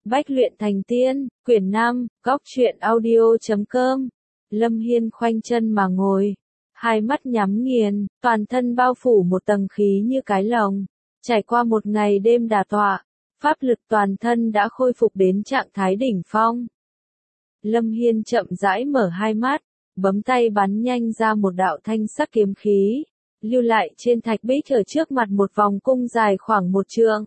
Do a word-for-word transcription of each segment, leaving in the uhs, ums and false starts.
Bách luyện thành tiên, quyển năm, góc truyện audio chấm com. Lâm Hiên khoanh chân mà ngồi, hai mắt nhắm nghiền, toàn thân bao phủ một tầng khí như cái lồng. Trải qua một ngày đêm đả tọa, pháp lực toàn thân đã khôi phục đến trạng thái đỉnh phong. Lâm Hiên chậm rãi mở hai mắt, bấm tay bắn nhanh ra một đạo thanh sắc kiếm khí, lưu lại trên thạch bích ở trước mặt một vòng cung dài khoảng một trượng.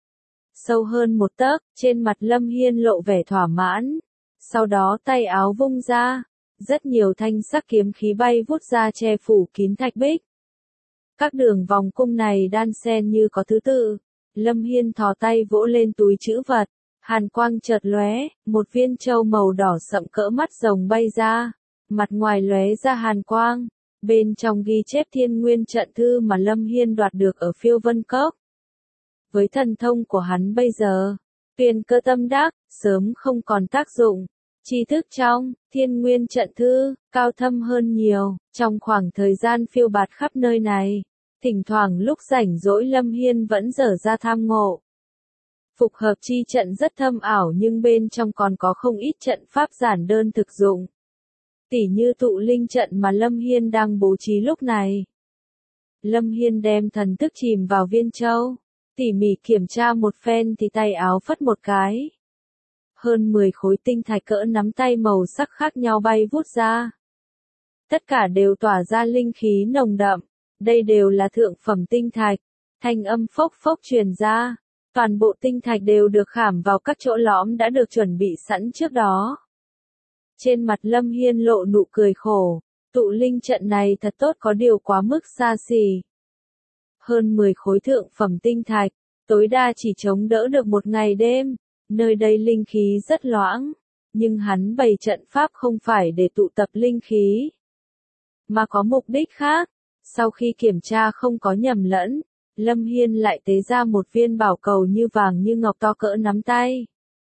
Sâu hơn một tấc, trên mặt Lâm Hiên lộ vẻ thỏa mãn. Sau đó tay áo vung ra, rất nhiều thanh sắc kiếm khí bay vút ra che phủ kín thạch bích. Các đường vòng cung này đan xen như có thứ tự. Lâm Hiên thò tay vỗ lên túi trữ vật, hàn quang chợt lóe, một viên châu màu đỏ sậm cỡ mắt rồng bay ra, mặt ngoài lóe ra hàn quang, bên trong ghi chép Thiên Nguyên trận thư mà Lâm Hiên đoạt được ở Phiêu Vân Cốc. Với thần thông của hắn bây giờ, tuyền cơ tâm đắc, sớm không còn tác dụng. Tri thức trong Thiên Nguyên trận thư cao thâm hơn nhiều. Trong khoảng thời gian phiêu bạt khắp nơi này, thỉnh thoảng lúc rảnh rỗi Lâm Hiên vẫn dở ra tham ngộ. Phục hợp chi trận rất thâm ảo nhưng bên trong còn có không ít trận pháp giản đơn thực dụng. Tỉ như tụ linh trận mà Lâm Hiên đang bố trí lúc này. Lâm Hiên đem thần thức chìm vào viên châu, tỉ mỉ kiểm tra một phen thì tay áo phất một cái. Hơn mười khối tinh thạch cỡ nắm tay màu sắc khác nhau bay vút ra. Tất cả đều tỏa ra linh khí nồng đậm. Đây đều là thượng phẩm tinh thạch. Thanh âm phốc phốc truyền ra. Toàn bộ tinh thạch đều được khảm vào các chỗ lõm đã được chuẩn bị sẵn trước đó. Trên mặt Lâm Hiên lộ nụ cười khổ. Tụ linh trận này thật tốt có điều quá mức xa xỉ. Hơn mười khối thượng phẩm tinh thạch, tối đa chỉ chống đỡ được một ngày đêm. Nơi đây linh khí rất loãng, nhưng hắn bày trận pháp không phải để tụ tập linh khí, mà có mục đích khác. Sau khi kiểm tra không có nhầm lẫn, Lâm Hiên lại tế ra một viên bảo cầu như vàng như ngọc to cỡ nắm tay.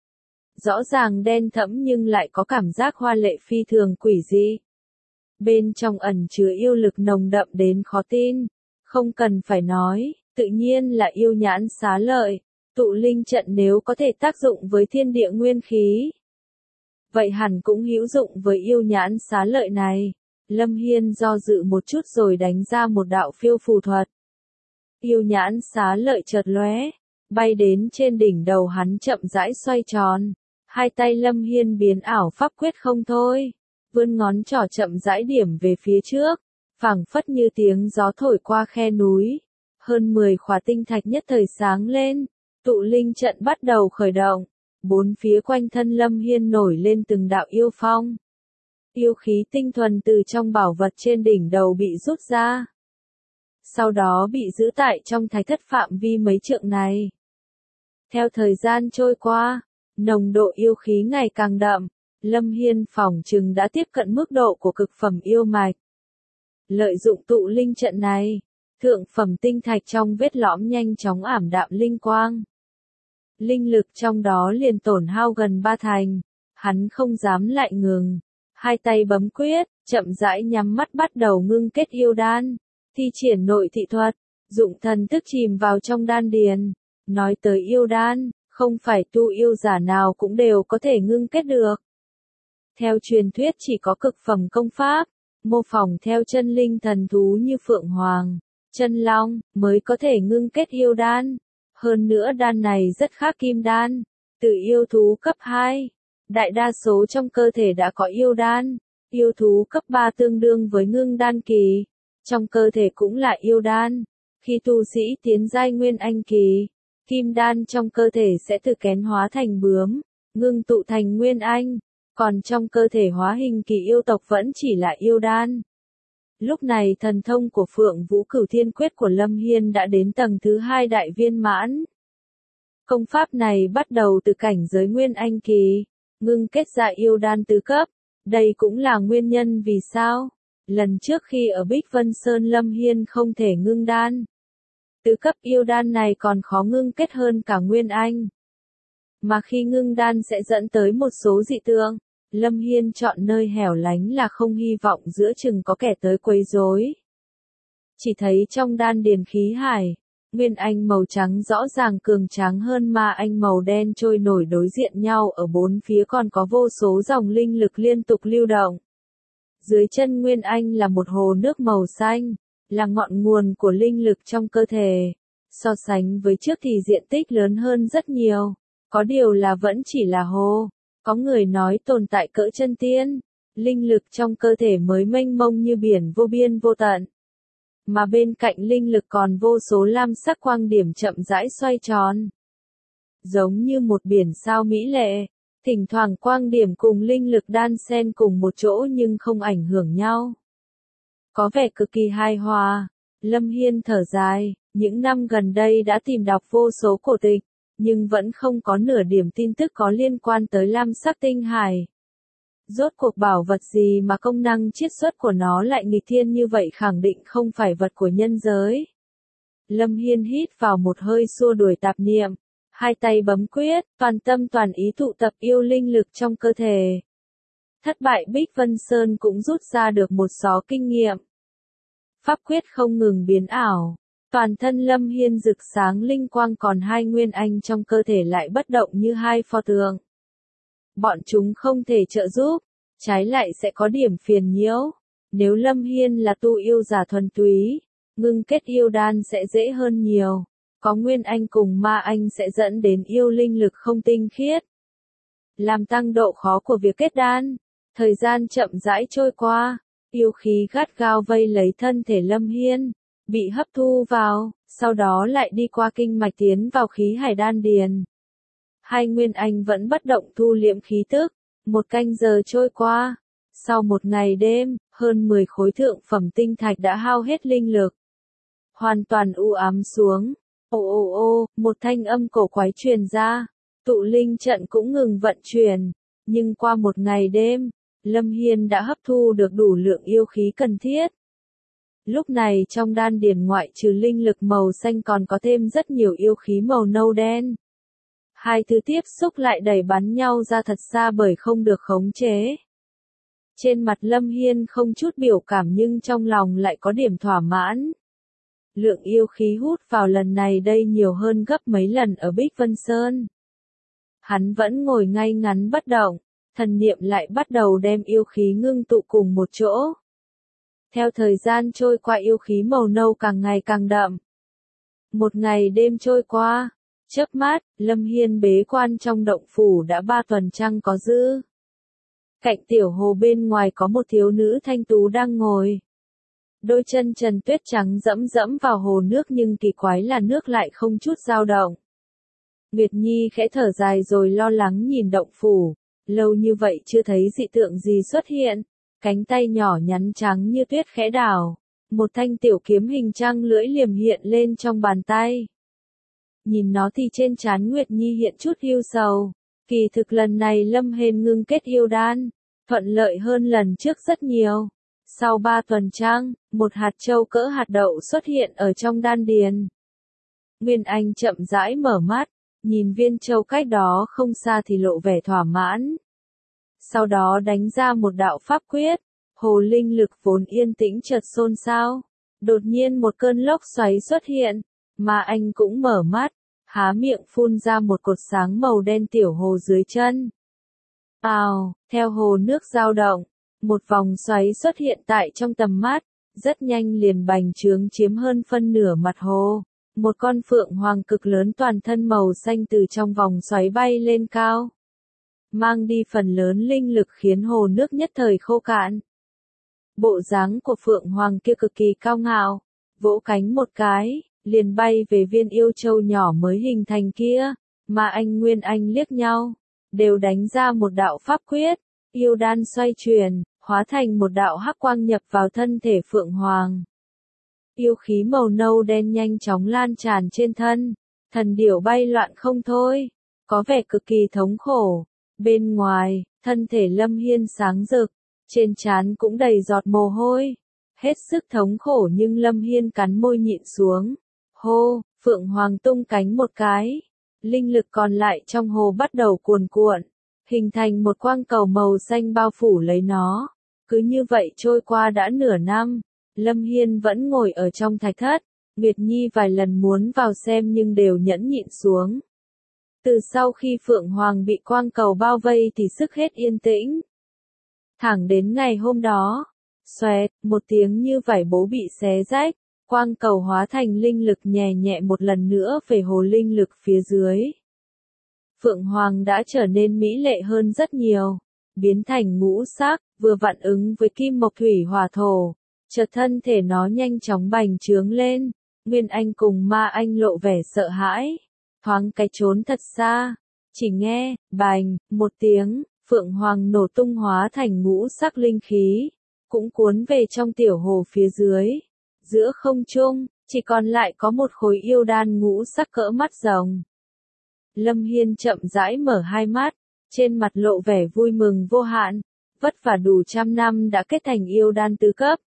Rõ ràng đen thẫm nhưng lại có cảm giác hoa lệ phi thường quỷ dị. Bên trong ẩn chứa yêu lực nồng đậm đến khó tin. Không cần phải nói, tự nhiên là yêu nhãn xá lợi. Tụ linh trận nếu có thể tác dụng với thiên địa nguyên khí, vậy hẳn cũng hữu dụng với yêu nhãn xá lợi này. Lâm Hiên do dự một chút rồi đánh ra một đạo phiêu phù thuật. Yêu nhãn xá lợi chợt lóe, bay đến trên đỉnh đầu hắn chậm rãi xoay tròn. Hai tay Lâm Hiên biến ảo pháp quyết không thôi, vươn ngón trỏ chậm rãi điểm về phía trước, phảng phất như tiếng gió thổi qua khe núi. Hơn mười khỏa tinh thạch nhất thời sáng lên. Tụ linh trận bắt đầu khởi động, bốn phía quanh thân Lâm Hiên nổi lên từng đạo yêu phong. Yêu khí tinh thuần từ trong bảo vật trên đỉnh đầu bị rút ra. Sau đó bị giữ tại trong thạch thất phạm vi mấy trượng này. Theo thời gian trôi qua, nồng độ yêu khí ngày càng đậm, Lâm Hiên phỏng chừng đã tiếp cận mức độ của cực phẩm yêu mạch. Lợi dụng tụ linh trận này, thượng phẩm tinh thạch trong vết lõm nhanh chóng ảm đạm linh quang. Linh lực trong đó liền tổn hao gần ba thành. Hắn không dám lại ngừng. Hai tay bấm quyết, chậm rãi nhắm mắt bắt đầu ngưng kết yêu đan. Thi triển nội thị thuật, dụng thần thức chìm vào trong đan điền. Nói tới yêu đan, không phải tu yêu giả nào cũng đều có thể ngưng kết được. Theo truyền thuyết chỉ có cực phẩm công pháp, mô phỏng theo chân linh thần thú như Phượng Hoàng, Chân Long, mới có thể ngưng kết yêu đan. Hơn nữa đan này rất khác kim đan, từ yêu thú cấp hai. Đại đa số trong cơ thể đã có yêu đan, yêu thú cấp ba tương đương với ngưng đan kỳ. Trong cơ thể cũng là yêu đan. Khi tu sĩ tiến giai nguyên anh kỳ, kim đan trong cơ thể sẽ từ kén hóa thành bướm, ngưng tụ thành nguyên anh. Còn trong cơ thể hóa hình kỳ yêu tộc vẫn chỉ là yêu đan. Lúc này thần thông của Phượng Vũ Cửu Thiên Quyết của Lâm Hiên đã đến tầng thứ hai đại viên mãn. Công pháp này bắt đầu từ cảnh giới nguyên anh kỳ, ngưng kết ra yêu đan tứ cấp. Đây cũng là nguyên nhân vì sao lần trước khi ở Bích Vân Sơn Lâm Hiên không thể ngưng đan. Tứ cấp yêu đan này còn khó ngưng kết hơn cả nguyên anh. Mà khi ngưng đan sẽ dẫn tới một số dị tượng. Lâm Hiên chọn nơi hẻo lánh là không hy vọng giữa chừng có kẻ tới quấy rối. Chỉ thấy trong đan điền khí hải, Nguyên anh màu trắng rõ ràng cường tráng hơn ma anh màu đen trôi nổi đối diện nhau, ở bốn phía còn có vô số dòng linh lực liên tục lưu động. Dưới chân Nguyên anh là một hồ nước màu xanh, là ngọn nguồn của linh lực trong cơ thể. So sánh với trước thì diện tích lớn hơn rất nhiều, có điều là vẫn chỉ là hồ. Có người nói tồn tại cỡ chân tiên, linh lực trong cơ thể mới mênh mông như biển vô biên vô tận. Mà bên cạnh linh lực còn vô số lam sắc quang điểm chậm rãi xoay tròn. Giống như một biển sao mỹ lệ, thỉnh thoảng quang điểm cùng linh lực đan xen cùng một chỗ nhưng không ảnh hưởng nhau. Có vẻ cực kỳ hài hòa. Lâm Hiên thở dài, những năm gần đây đã tìm đọc vô số cổ tịch, nhưng vẫn không có nửa điểm tin tức có liên quan tới lam sắc tinh hải. Rốt cuộc bảo vật gì mà công năng chiết xuất của nó lại nghịch thiên như vậy, khẳng định không phải vật của nhân giới. Lâm Hiên hít vào một hơi xua đuổi tạp niệm, hai tay bấm quyết, toàn tâm toàn ý tụ tập yêu linh lực trong cơ thể. Thất bại Bích Vân Sơn cũng rút ra được một xó kinh nghiệm. Pháp quyết không ngừng biến ảo, toàn thân Lâm Hiên rực sáng linh quang, còn hai nguyên anh trong cơ thể lại bất động như hai pho tượng. Bọn chúng không thể trợ giúp, trái lại sẽ có điểm phiền nhiễu. Nếu Lâm Hiên là tu yêu giả thuần túy, ngưng kết yêu đan sẽ dễ hơn nhiều. Có nguyên anh cùng ma anh sẽ dẫn đến yêu linh lực không tinh khiết, làm tăng độ khó của việc kết đan. Thời gian chậm rãi trôi qua, yêu khí gắt gao vây lấy thân thể Lâm Hiên, bị hấp thu vào, sau đó lại đi qua kinh mạch tiến vào khí hải đan điền. Hai nguyên anh vẫn bất động thu liễm khí tức. Một canh giờ trôi qua, sau một ngày đêm, hơn mười khối thượng phẩm tinh thạch đã hao hết linh lực, hoàn toàn u ám xuống. Ô ô ô, một thanh âm cổ quái truyền ra, tụ linh trận cũng ngừng vận chuyển, nhưng qua một ngày đêm, Lâm Hiên đã hấp thu được đủ lượng yêu khí cần thiết. Lúc này trong đan điền ngoại trừ linh lực màu xanh còn có thêm rất nhiều yêu khí màu nâu đen. Hai thứ tiếp xúc lại đẩy bắn nhau ra thật xa bởi không được khống chế. Trên mặt Lâm Hiên không chút biểu cảm nhưng trong lòng lại có điểm thỏa mãn. Lượng yêu khí hút vào lần này đây nhiều hơn gấp mấy lần ở Bích Vân Sơn. Hắn vẫn ngồi ngay ngắn bất động, thần niệm lại bắt đầu đem yêu khí ngưng tụ cùng một chỗ. Theo thời gian trôi qua yêu khí màu nâu càng ngày càng đậm. Một ngày đêm trôi qua, chớp mắt, Lâm Hiên bế quan trong động phủ đã ba tuần trăng có dư. Cạnh tiểu hồ bên ngoài có một thiếu nữ thanh tú đang ngồi. Đôi chân trần tuyết trắng dẫm dẫm vào hồ nước nhưng kỳ quái là nước lại không chút dao động. Nguyệt Nhi khẽ thở dài rồi lo lắng nhìn động phủ, lâu như vậy chưa thấy dị tượng gì xuất hiện. Cánh tay nhỏ nhắn trắng như tuyết khẽ đảo, một thanh tiểu kiếm hình trăng lưỡi liềm hiện lên trong bàn tay. Nhìn nó thì trên trán Nguyệt Nhi hiện chút ưu sầu. Kỳ thực lần này Lâm Hiên ngưng kết yêu đan, thuận lợi hơn lần trước rất nhiều. Sau ba tuần trăng, một hạt châu cỡ hạt đậu xuất hiện ở trong đan điền. Nguyên Anh chậm rãi mở mắt, nhìn viên châu cách đó không xa thì lộ vẻ thỏa mãn. Sau đó đánh ra một đạo pháp quyết, hồ linh lực vốn yên tĩnh chợt xôn xao. Đột nhiên một cơn lốc xoáy xuất hiện, mà anh cũng mở mắt, há miệng phun ra một cột sáng màu đen tiểu hồ dưới chân. Ào, theo hồ nước dao động, một vòng xoáy xuất hiện tại trong tầm mắt, rất nhanh liền bành trướng chiếm hơn phân nửa mặt hồ. Một con phượng hoàng cực lớn toàn thân màu xanh từ trong vòng xoáy bay lên cao, mang đi phần lớn linh lực khiến hồ nước nhất thời khô cạn. Bộ dáng của phượng hoàng kia cực kỳ cao ngạo, vỗ cánh một cái, liền bay về viên yêu châu nhỏ mới hình thành kia, mà anh Nguyên Anh liếc nhau, đều đánh ra một đạo pháp quyết, yêu đan xoay chuyển, hóa thành một đạo hắc quang nhập vào thân thể phượng hoàng. Yêu khí màu nâu đen nhanh chóng lan tràn trên thân, thần điểu bay loạn không thôi, có vẻ cực kỳ thống khổ. Bên ngoài, thân thể Lâm Hiên sáng rực, trên trán cũng đầy giọt mồ hôi, hết sức thống khổ nhưng Lâm Hiên cắn môi nhịn xuống. Hô, phượng hoàng tung cánh một cái, linh lực còn lại trong hồ bắt đầu cuồn cuộn, hình thành một quang cầu màu xanh bao phủ lấy nó. Cứ như vậy trôi qua đã nửa năm, Lâm Hiên vẫn ngồi ở trong thạch thất, Nguyệt Nhi vài lần muốn vào xem nhưng đều nhẫn nhịn xuống. Từ sau khi Phượng Hoàng bị quang cầu bao vây thì sức hết yên tĩnh. Thẳng đến ngày hôm đó, xoẹt, một tiếng như vải bố bị xé rách, quang cầu hóa thành linh lực nhẹ nhẹ một lần nữa về hồ linh lực phía dưới. Phượng Hoàng đã trở nên mỹ lệ hơn rất nhiều, biến thành ngũ sắc, vừa vặn ứng với kim mộc thủy hỏa thổ, chợt thân thể nó nhanh chóng bành trướng lên, Nguyên Anh cùng Ma Anh lộ vẻ sợ hãi, thoáng cái trốn thật xa, chỉ nghe, bành, một tiếng, Phượng Hoàng nổ tung hóa thành ngũ sắc linh khí, cũng cuốn về trong tiểu hồ phía dưới. Giữa không trung, chỉ còn lại có một khối yêu đan ngũ sắc cỡ mắt rồng. Lâm Hiên chậm rãi mở hai mắt, trên mặt lộ vẻ vui mừng vô hạn, vất vả đủ trăm năm đã kết thành yêu đan tứ cấp.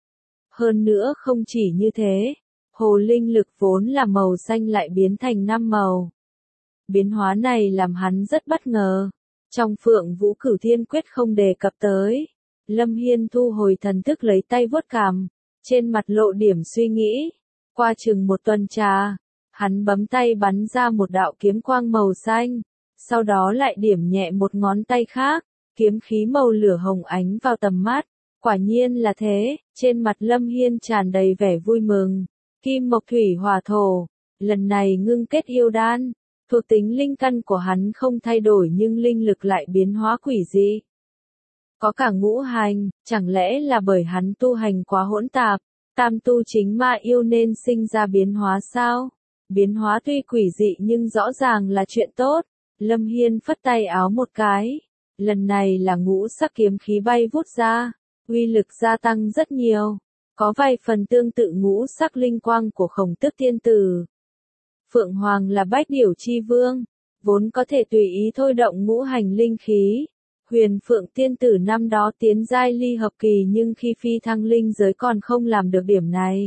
Hơn nữa không chỉ như thế, hồ linh lực vốn là màu xanh lại biến thành năm màu. Biến hóa này làm hắn rất bất ngờ, trong Phượng Vũ Cửu Thiên Quyết không đề cập tới. Lâm Hiên thu hồi thần thức lấy tay vuốt cằm, trên mặt lộ điểm suy nghĩ. Qua chừng một tuần trà, hắn bấm tay bắn ra một đạo kiếm quang màu xanh, sau đó lại điểm nhẹ một ngón tay khác, kiếm khí màu lửa hồng ánh vào tầm mắt. Quả nhiên là thế, trên mặt Lâm Hiên tràn đầy vẻ vui mừng. Kim mộc thủy hỏa thổ, lần này ngưng kết yêu đan, thuộc tính linh căn của hắn không thay đổi nhưng linh lực lại biến hóa quỷ dị. Có cả ngũ hành, chẳng lẽ là bởi hắn tu hành quá hỗn tạp, tam tu chính ma yêu nên sinh ra biến hóa sao? Biến hóa tuy quỷ dị nhưng rõ ràng là chuyện tốt. Lâm Hiên phất tay áo một cái, lần này là ngũ sắc kiếm khí bay vút ra, uy lực gia tăng rất nhiều, có vài phần tương tự ngũ sắc linh quang của Khổng Tước Tiên Tử. Phượng Hoàng là bách điểu chi vương, vốn có thể tùy ý thôi động ngũ hành linh khí. Huyền Phượng Tiên Tử năm đó tiến giai ly hợp kỳ nhưng khi phi thăng linh giới còn không làm được điểm này.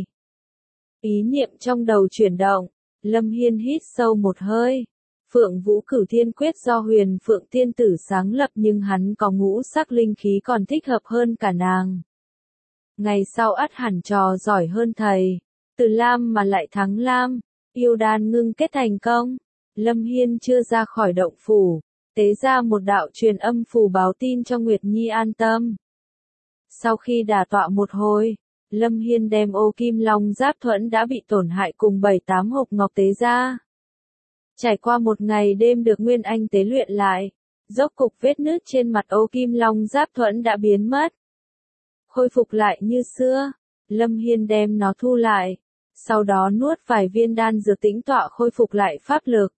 Ý niệm trong đầu chuyển động, Lâm Hiên hít sâu một hơi. Phượng Vũ Cửu Thiên Quyết do Huyền Phượng Tiên Tử sáng lập nhưng hắn có ngũ sắc linh khí còn thích hợp hơn cả nàng. Ngày sau ắt hẳn trò giỏi hơn thầy, từ Lam mà lại thắng Lam, yêu đan ngưng kết thành công. Lâm Hiên chưa ra khỏi động phủ, tế ra một đạo truyền âm phù báo tin cho Nguyệt Nhi an tâm. Sau khi đả tọa một hồi, Lâm Hiên đem ô kim long giáp thuẫn đã bị tổn hại cùng bảy tám hộp ngọc tế ra. Trải qua một ngày đêm được Nguyên Anh tế luyện lại, rốt cục vết nứt trên mặt ô kim long giáp thuẫn đã biến mất. Khôi phục lại như xưa, Lâm Hiên đem nó thu lại, sau đó nuốt vài viên đan dược tĩnh tọa khôi phục lại pháp lực.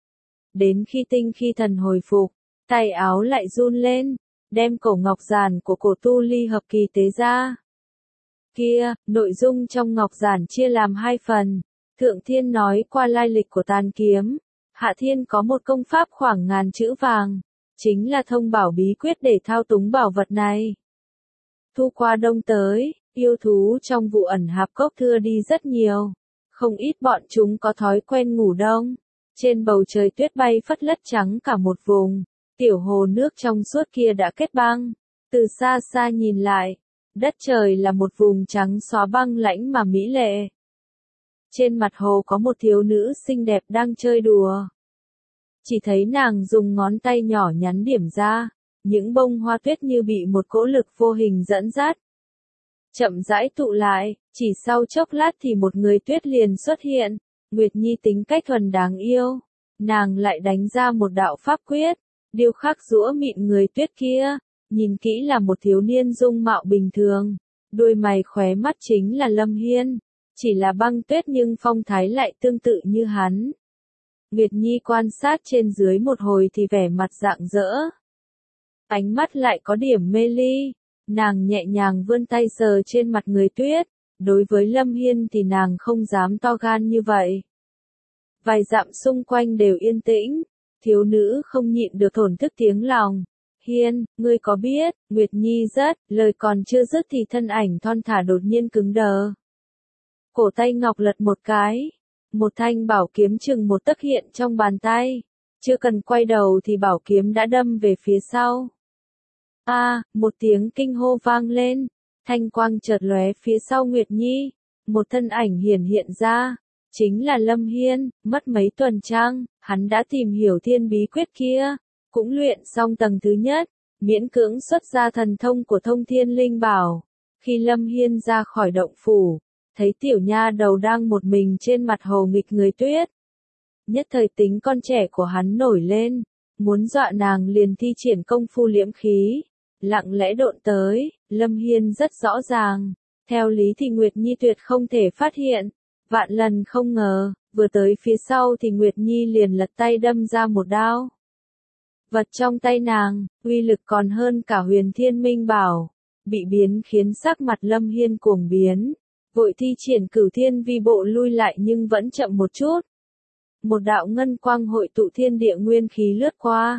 Đến khi tinh khi thần hồi phục, tay áo lại run lên, đem cổ ngọc giản của cổ tu ly hợp kỳ tế ra. Kia, nội dung trong ngọc giản chia làm hai phần. Thượng Thiên nói qua lai lịch của tàn kiếm. Hạ Thiên có một công pháp khoảng ngàn chữ vàng, chính là thông bảo bí quyết để thao túng bảo vật này. Thu qua đông tới, yêu thú trong vụ ẩn hạp cốc thưa đi rất nhiều. Không ít bọn chúng có thói quen ngủ đông. Trên bầu trời tuyết bay phất lất trắng cả một vùng, tiểu hồ nước trong suốt kia đã kết băng. Từ xa xa nhìn lại, đất trời là một vùng trắng xóa băng lãnh mà mỹ lệ. Trên mặt hồ có một thiếu nữ xinh đẹp đang chơi đùa. Chỉ thấy nàng dùng ngón tay nhỏ nhắn điểm ra, những bông hoa tuyết như bị một cỗ lực vô hình dẫn dắt. Chậm rãi tụ lại, chỉ sau chốc lát thì một người tuyết liền xuất hiện. Nguyệt Nhi tính cách thuần đáng yêu, nàng lại đánh ra một đạo pháp quyết, điêu khắc giũa mịn người tuyết kia, nhìn kỹ là một thiếu niên dung mạo bình thường, đôi mày khóe mắt chính là Lâm Hiên, chỉ là băng tuyết nhưng phong thái lại tương tự như hắn. Nguyệt Nhi quan sát trên dưới một hồi thì vẻ mặt rạng rỡ, ánh mắt lại có điểm mê ly, nàng nhẹ nhàng vươn tay sờ trên mặt người tuyết. Đối với Lâm Hiên thì nàng không dám to gan như vậy. Vài dặm xung quanh đều yên tĩnh, thiếu nữ không nhịn được thổn thức tiếng lòng. Hiên, ngươi có biết, Nguyệt Nhi rất, lời còn chưa dứt thì thân ảnh thon thả đột nhiên cứng đờ. Cổ tay ngọc lật một cái, một thanh bảo kiếm chừng một tấc hiện trong bàn tay, chưa cần quay đầu thì bảo kiếm đã đâm về phía sau. A, à, một tiếng kinh hô vang lên. Thanh quang chợt lóe phía sau Nguyệt Nhi, một thân ảnh hiển hiện ra, chính là Lâm Hiên. Mất mấy tuần trăng, hắn đã tìm hiểu thiên bí quyết kia, cũng luyện xong tầng thứ nhất, miễn cưỡng xuất ra thần thông của thông thiên linh bảo. Khi Lâm Hiên ra khỏi động phủ, thấy tiểu nha đầu đang một mình trên mặt hồ nghịch người tuyết. Nhất thời tính con trẻ của hắn nổi lên, muốn dọa nàng liền thi triển công phu liễm khí, lặng lẽ độn tới. Lâm Hiên rất rõ ràng, theo lý thì Nguyệt Nhi tuyệt không thể phát hiện, vạn lần không ngờ, vừa tới phía sau thì Nguyệt Nhi liền lật tay đâm ra một đao. Vật trong tay nàng, uy lực còn hơn cả Huyền Thiên Minh Bảo, bị biến khiến sắc mặt Lâm Hiên cuồng biến, vội thi triển Cửu Thiên Vi Bộ lui lại nhưng vẫn chậm một chút. Một đạo ngân quang hội tụ thiên địa nguyên khí lướt qua.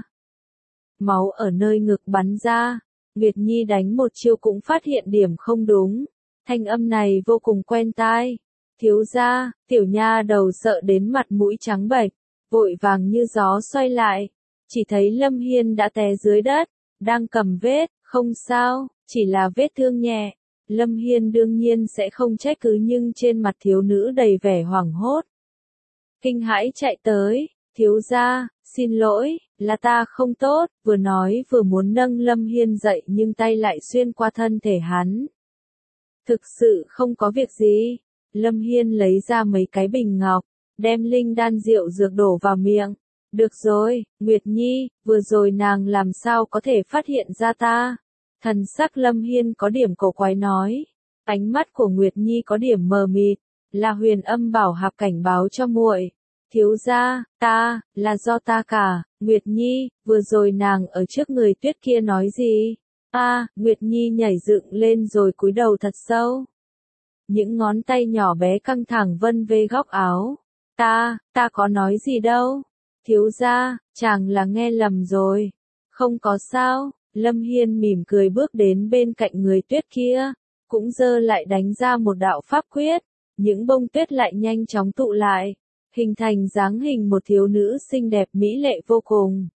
Máu ở nơi ngực bắn ra, Nguyệt Nhi đánh một chiêu cũng phát hiện điểm không đúng. Thanh âm này vô cùng quen tai. Thiếu gia, tiểu nha đầu sợ đến mặt mũi trắng bệch, vội vàng như gió xoay lại. Chỉ thấy Lâm Hiên đã té dưới đất, đang cầm vết, không sao, chỉ là vết thương nhẹ. Lâm Hiên đương nhiên sẽ không trách cứ nhưng trên mặt thiếu nữ đầy vẻ hoảng hốt. Kinh hãi chạy tới, thiếu gia, xin lỗi, là ta không tốt, vừa nói vừa muốn nâng Lâm Hiên dậy nhưng tay lại xuyên qua thân thể hắn. Thực sự không có việc gì, Lâm Hiên lấy ra mấy cái bình ngọc, đem linh đan rượu dược đổ vào miệng. Được rồi, Nguyệt Nhi, vừa rồi nàng làm sao có thể phát hiện ra ta? Thần sắc Lâm Hiên có điểm cổ quái nói. Ánh mắt của Nguyệt Nhi có điểm mờ mịt, là Huyền Âm Bảo Hạp cảnh báo cho muội. Thiếu gia, ta, là do ta cả. Nguyệt Nhi, vừa rồi nàng ở trước người tuyết kia nói gì? A, à, Nguyệt Nhi nhảy dựng lên rồi cúi đầu thật sâu. Những ngón tay nhỏ bé căng thẳng vân vê góc áo. Ta, ta có nói gì đâu. Thiếu gia, chàng là nghe lầm rồi. Không có sao. Lâm Hiên mỉm cười bước đến bên cạnh người tuyết kia, cũng giơ lại đánh ra một đạo pháp quyết, những bông tuyết lại nhanh chóng tụ lại, hình thành dáng hình một thiếu nữ xinh đẹp mỹ lệ vô cùng.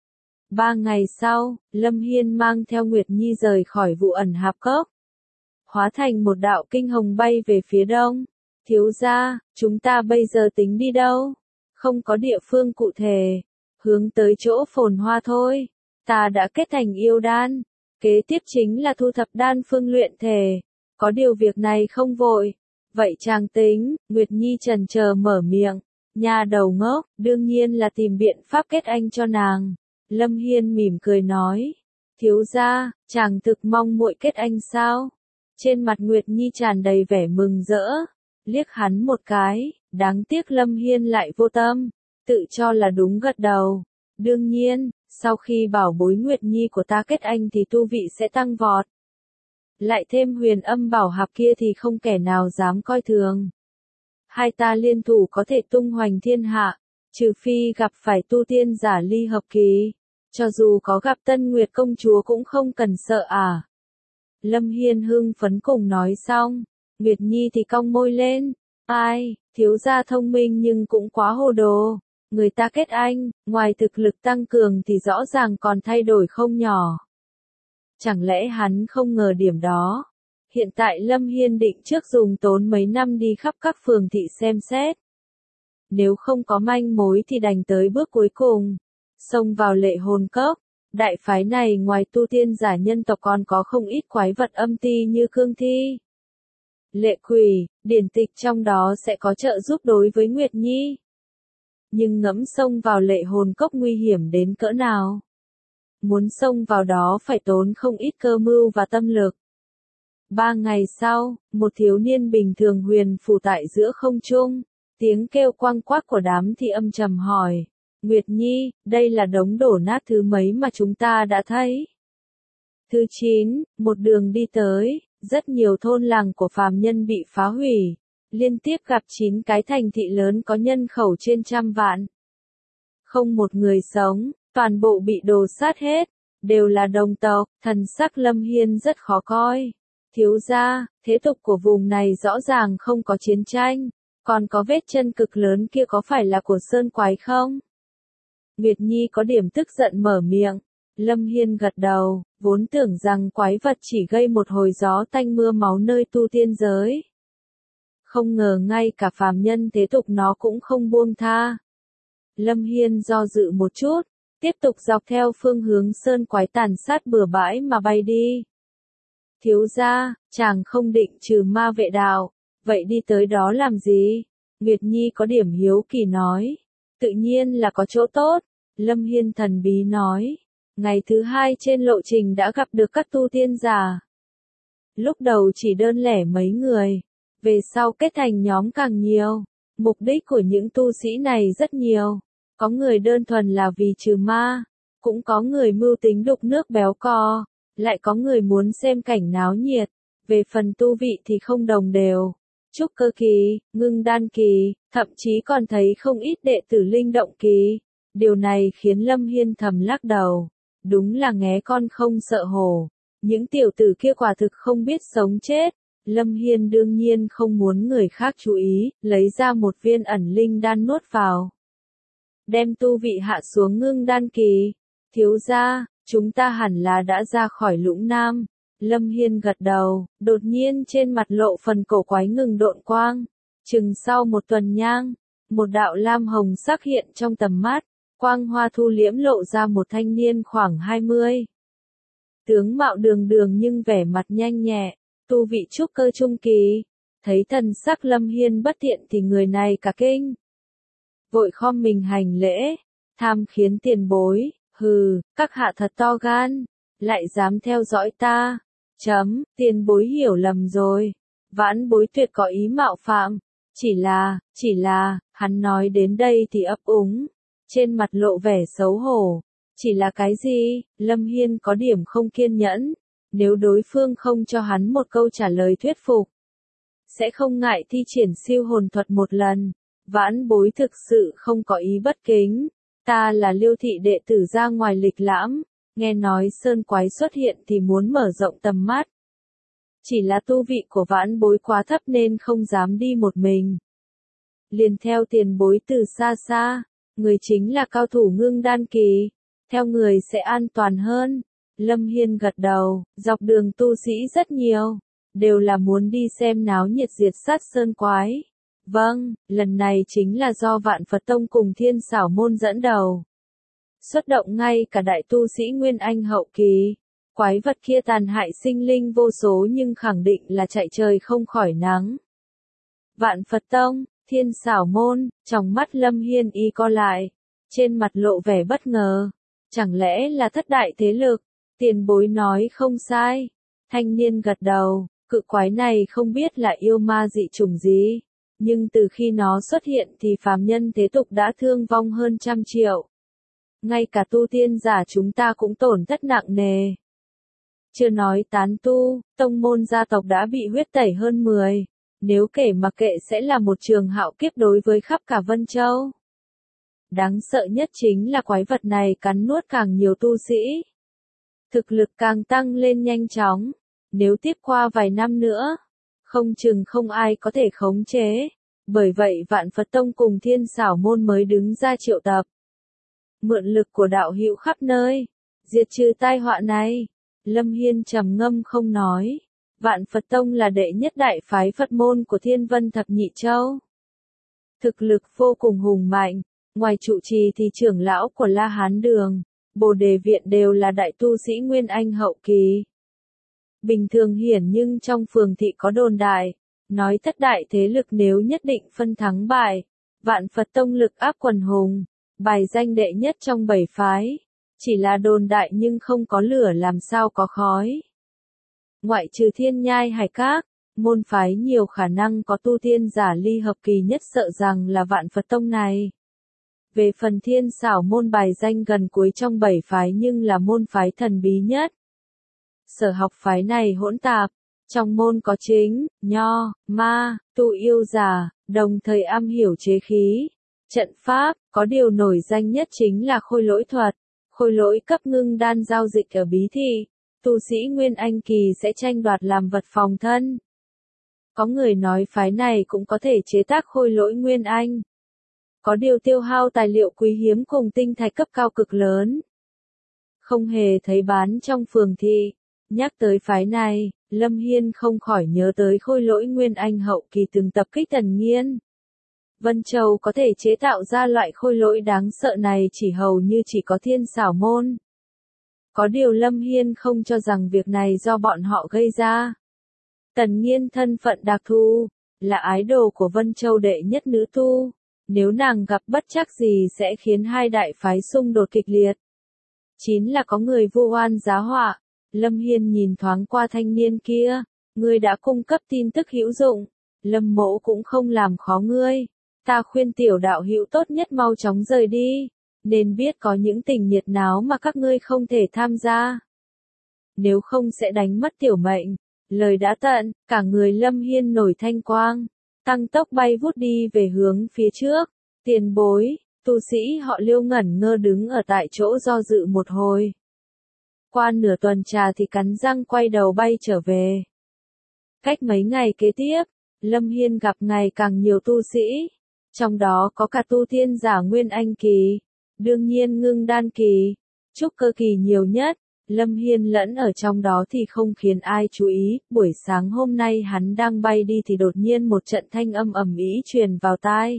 Ba ngày sau, Lâm Hiên mang theo Nguyệt Nhi rời khỏi vụ ẩn hạp cốc, hóa thành một đạo kinh hồng bay về phía đông. Thiếu gia, chúng ta bây giờ tính đi đâu? Không có địa phương cụ thể, hướng tới chỗ phồn hoa thôi. Ta đã kết thành yêu đan, kế tiếp chính là thu thập đan phương luyện thể, có điều việc này không vội. Vậy chàng tính, Nguyệt Nhi chần chờ mở miệng, nha đầu ngốc, đương nhiên là tìm biện pháp kết anh cho nàng. Lâm Hiên mỉm cười nói, thiếu gia, chàng thực mong muội kết anh sao? Trên mặt Nguyệt Nhi tràn đầy vẻ mừng rỡ, liếc hắn một cái, đáng tiếc Lâm Hiên lại vô tâm, tự cho là đúng gật đầu. Đương nhiên, sau khi bảo bối Nguyệt Nhi của ta kết anh thì tu vị sẽ tăng vọt. Lại thêm Huyền Âm Bảo Hạp kia thì không kẻ nào dám coi thường. Hai ta liên thủ có thể tung hoành thiên hạ, trừ phi gặp phải tu tiên giả ly hợp kỳ. Cho dù có gặp Tân Nguyệt công chúa cũng không cần sợ à. Lâm Hiên hưng phấn cùng nói xong, Nguyệt Nhi thì cong môi lên. Ai, thiếu gia thông minh nhưng cũng quá hồ đồ. Người ta kết anh, ngoài thực lực tăng cường thì rõ ràng còn thay đổi không nhỏ. Chẳng lẽ hắn không ngờ điểm đó? Hiện tại Lâm Hiên định trước dùng tốn mấy năm đi khắp các phường thị xem xét. Nếu không có manh mối thì đành tới bước cuối cùng. Xông vào Lệ Hồn Cốc. Đại phái này ngoài tu tiên giả nhân tộc còn có không ít quái vật âm ti như cương thi, lệ quỷ, điển tịch trong đó sẽ có trợ giúp đối với Nguyệt Nhi. Nhưng ngẫm xông vào Lệ Hồn Cốc nguy hiểm đến cỡ nào? Muốn xông vào đó phải tốn không ít cơ mưu và tâm lực. Ba ngày sau, một thiếu niên bình thường huyền phù tại giữa không trung, tiếng kêu quang quác của đám thi âm trầm hỏi, Nguyệt Nhi, đây là đống đổ nát thứ mấy mà chúng ta đã thấy? Thứ chín, một đường đi tới, rất nhiều thôn làng của phàm nhân bị phá hủy. Liên tiếp gặp chín cái thành thị lớn có nhân khẩu trên trăm vạn. Không một người sống, toàn bộ bị đổ sát hết, đều là đồng tộc. Thần sắc Lâm Hiên rất khó coi. Thiếu gia, thế tục của vùng này rõ ràng không có chiến tranh, còn có vết chân cực lớn kia có phải là của sơn quái không? Nguyệt Nhi có điểm tức giận mở miệng. Lâm Hiên gật đầu, vốn tưởng rằng quái vật chỉ gây một hồi gió tanh mưa máu nơi tu tiên giới. Không ngờ ngay cả phàm nhân thế tục nó cũng không buông tha. Lâm Hiên do dự một chút, tiếp tục dọc theo phương hướng sơn quái tàn sát bừa bãi mà bay đi. Thiếu gia, chàng không định trừ ma vệ đạo, vậy đi tới đó làm gì? Nguyệt Nhi có điểm hiếu kỳ nói. Tự nhiên là có chỗ tốt, Lâm Hiên thần bí nói. Ngày thứ hai trên lộ trình đã gặp được các tu tiên giả. Lúc đầu chỉ đơn lẻ mấy người, về sau kết thành nhóm càng nhiều. Mục đích của những tu sĩ này rất nhiều. Có người đơn thuần là vì trừ ma, cũng có người mưu tính đục nước béo cò, lại có người muốn xem cảnh náo nhiệt. Về phần tu vị thì không đồng đều. Trúc cơ kỳ, ngưng đan kỳ, thậm chí còn thấy không ít đệ tử linh động kỳ. Điều này khiến Lâm Hiên thầm lắc đầu. Đúng là nghé con không sợ hổ. Những tiểu tử kia quả thực không biết sống chết. Lâm Hiên đương nhiên không muốn người khác chú ý, lấy ra một viên ẩn linh đan nuốt vào. Đem tu vị hạ xuống ngưng đan kỳ. Thiếu gia, chúng ta hẳn là đã ra khỏi Lũng Nam. Lâm Hiên gật đầu, đột nhiên trên mặt lộ phần cổ quái ngừng độn quang. Chừng sau một tuần nhang, một đạo lam hồng sắc hiện trong tầm mắt, quang hoa thu liễm lộ ra một thanh niên khoảng hai mươi. Tướng mạo đường đường nhưng vẻ mặt nhanh nhẹ, tu vị trúc cơ trung kỳ. Thấy thần sắc Lâm Hiên bất thiện thì người này cả kinh. Vội khom mình hành lễ, tham khiến tiền bối, hừ, các hạ thật to gan, lại dám theo dõi ta. Chấm, tiền bối hiểu lầm rồi. Vãn bối tuyệt có ý mạo phạm. Chỉ là, chỉ là, hắn nói đến đây thì ấp úng. Trên mặt lộ vẻ xấu hổ. Chỉ là cái gì? Lâm Hiên có điểm không kiên nhẫn. Nếu đối phương không cho hắn một câu trả lời thuyết phục, sẽ không ngại thi triển siêu hồn thuật một lần. Vãn bối thực sự không có ý bất kính. Ta là Liêu thị đệ tử ra ngoài lịch lãm. Nghe nói sơn quái xuất hiện thì muốn mở rộng tầm mắt. Chỉ là tu vị của vãn bối quá thấp nên không dám đi một mình. Liền theo tiền bối từ xa xa, người chính là cao thủ ngưng đan kỳ. Theo người sẽ an toàn hơn. Lâm Hiên gật đầu, dọc đường tu sĩ rất nhiều. Đều là muốn đi xem náo nhiệt diệt sát sơn quái. Vâng, lần này chính là do Vạn Phật Tông cùng Thiên Xảo Môn dẫn đầu. Xuất động ngay cả đại tu sĩ Nguyên Anh hậu kỳ. Quái vật kia tàn hại sinh linh vô số nhưng khẳng định là chạy trời không khỏi nắng. Vạn Phật Tông, Thiên Xảo Môn, trong mắt Lâm Hiên y co lại. Trên mặt lộ vẻ bất ngờ. Chẳng lẽ là thất đại thế lực? Tiền bối nói không sai. Thanh niên gật đầu, cự quái này không biết là yêu ma dị chủng gì. Nhưng từ khi nó xuất hiện thì phàm nhân thế tục đã thương vong hơn trăm triệu. Ngay cả tu tiên giả chúng ta cũng tổn thất nặng nề. Chưa nói tán tu, tông môn gia tộc đã bị huyết tẩy hơn mười. Nếu kể mặc kệ sẽ là một trường hạo kiếp đối với khắp cả Vân Châu. Đáng sợ nhất chính là quái vật này cắn nuốt càng nhiều tu sĩ. Thực lực càng tăng lên nhanh chóng. Nếu tiếp qua vài năm nữa, không chừng không ai có thể khống chế. Bởi vậy Vạn Phật Tông cùng Thiên Xảo Môn mới đứng ra triệu tập. Mượn lực của đạo hữu khắp nơi, diệt trừ tai họa này. Lâm Hiên trầm ngâm không nói. Vạn Phật Tông là đệ nhất đại phái Phật môn của Thiên Vân Thập Nhị Châu. Thực lực vô cùng hùng mạnh, ngoài trụ trì thì trưởng lão của La Hán Đường, Bồ Đề Viện đều là đại tu sĩ Nguyên Anh hậu kỳ. Bình thường hiển nhưng trong phường thị có đồn đại, nói thất đại thế lực nếu nhất định phân thắng bại, Vạn Phật Tông lực áp quần hùng, bài danh đệ nhất trong bảy phái. Chỉ là đồn đại nhưng không có lửa làm sao có khói. Ngoại trừ Thiên Nhai Hải Các, môn phái nhiều khả năng có tu tiên giả ly hợp kỳ nhất sợ rằng là Vạn Phật Tông này. Về phần Thiên Xảo Môn bài danh gần cuối trong bảy phái nhưng là môn phái thần bí nhất. Sở học phái này hỗn tạp, trong môn có chính, nho, ma, tu yêu giả, đồng thời am hiểu chế khí, trận pháp, có điều nổi danh nhất chính là khôi lỗi thuật. Khôi lỗi cấp ngưng đan giao dịch ở Bí Thị, tu sĩ Nguyên Anh kỳ sẽ tranh đoạt làm vật phòng thân. Có người nói phái này cũng có thể chế tác khôi lỗi Nguyên Anh. Có điều tiêu hao tài liệu quý hiếm cùng tinh thạch cấp cao cực lớn. Không hề thấy bán trong phường thị. Nhắc tới phái này, Lâm Hiên không khỏi nhớ tới khôi lỗi Nguyên Anh hậu kỳ từng tập kích Tần Nghiên. Vân Châu có thể chế tạo ra loại khôi lỗi đáng sợ này chỉ hầu như chỉ có Thiên Xảo Môn. Có điều Lâm Hiên không cho rằng việc này do bọn họ gây ra. Tần Nghiên thân phận đặc thù, là ái đồ của Vân Châu đệ nhất nữ tu. Nếu nàng gặp bất trắc gì sẽ khiến hai đại phái xung đột kịch liệt. Chín là có người vu oan giá họa. Lâm Hiên nhìn thoáng qua thanh niên kia. Ngươi đã cung cấp tin tức hữu dụng. Lâm Mỗ cũng không làm khó ngươi. Ta khuyên tiểu đạo hữu tốt nhất mau chóng rời đi. Nên biết có những tình nhiệt náo mà các ngươi không thể tham gia. Nếu không sẽ đánh mất tiểu mệnh. Lời đã tận, cả người Lâm Hiên nổi thanh quang. Tăng tốc bay vút đi về hướng phía trước. Tiền bối, tu sĩ họ Liêu ngẩn ngơ đứng ở tại chỗ do dự một hồi. Qua nửa tuần trà thì cắn răng quay đầu bay trở về. Cách mấy ngày kế tiếp, Lâm Hiên gặp ngày càng nhiều tu sĩ. Trong đó có cả tu tiên giả Nguyên Anh kỳ. Đương nhiên ngưng đan kỳ. Trúc cơ kỳ nhiều nhất. Lâm Hiên lẫn ở trong đó thì không khiến ai chú ý. Buổi sáng hôm nay hắn đang bay đi thì đột nhiên một trận thanh âm ầm ĩ truyền vào tai.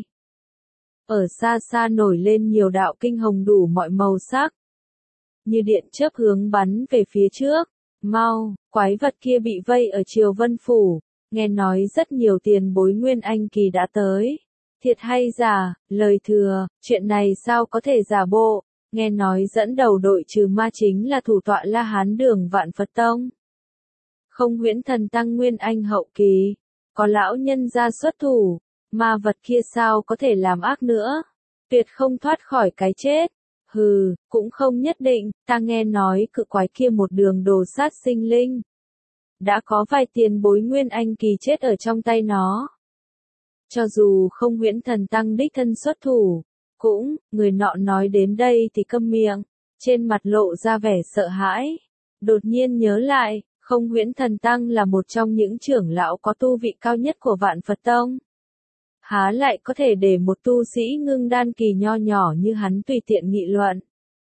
Ở xa xa nổi lên nhiều đạo kinh hồng đủ mọi màu sắc. Như điện chớp hướng bắn về phía trước. Mau, quái vật kia bị vây ở Triều Vân Phủ. Nghe nói rất nhiều tiền bối Nguyên Anh kỳ đã tới. Thiệt hay giả, lời thừa, chuyện này sao có thể giả bộ. Nghe nói dẫn đầu đội trừ ma chính là thủ tọa La Hán Đường Vạn Phật Tông. Không Huyễn Thần Tăng Nguyên Anh hậu kỳ. Có lão nhân ra xuất thủ. Ma vật kia sao có thể làm ác nữa. Tuyệt không thoát khỏi cái chết. Hừ, cũng không nhất định, ta nghe nói cự quái kia một đường đồ sát sinh linh. Đã có vài tiền bối Nguyên Anh kỳ chết ở trong tay nó. Cho dù không Huyễn Thần Tăng đích thân xuất thủ, cũng, người nọ nói đến đây thì câm miệng, trên mặt lộ ra vẻ sợ hãi. Đột nhiên nhớ lại, không Huyễn Thần Tăng là một trong những trưởng lão có tu vị cao nhất của Vạn Phật Tông. Há lại có thể để một tu sĩ ngưng đan kỳ nho nhỏ như hắn tùy tiện nghị luận.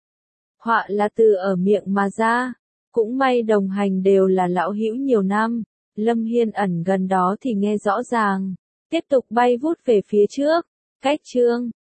Họa là từ ở miệng mà ra, cũng may đồng hành đều là lão hữu nhiều năm, Lâm Hiên ẩn gần đó thì nghe rõ ràng, tiếp tục bay vút về phía trước, cách chương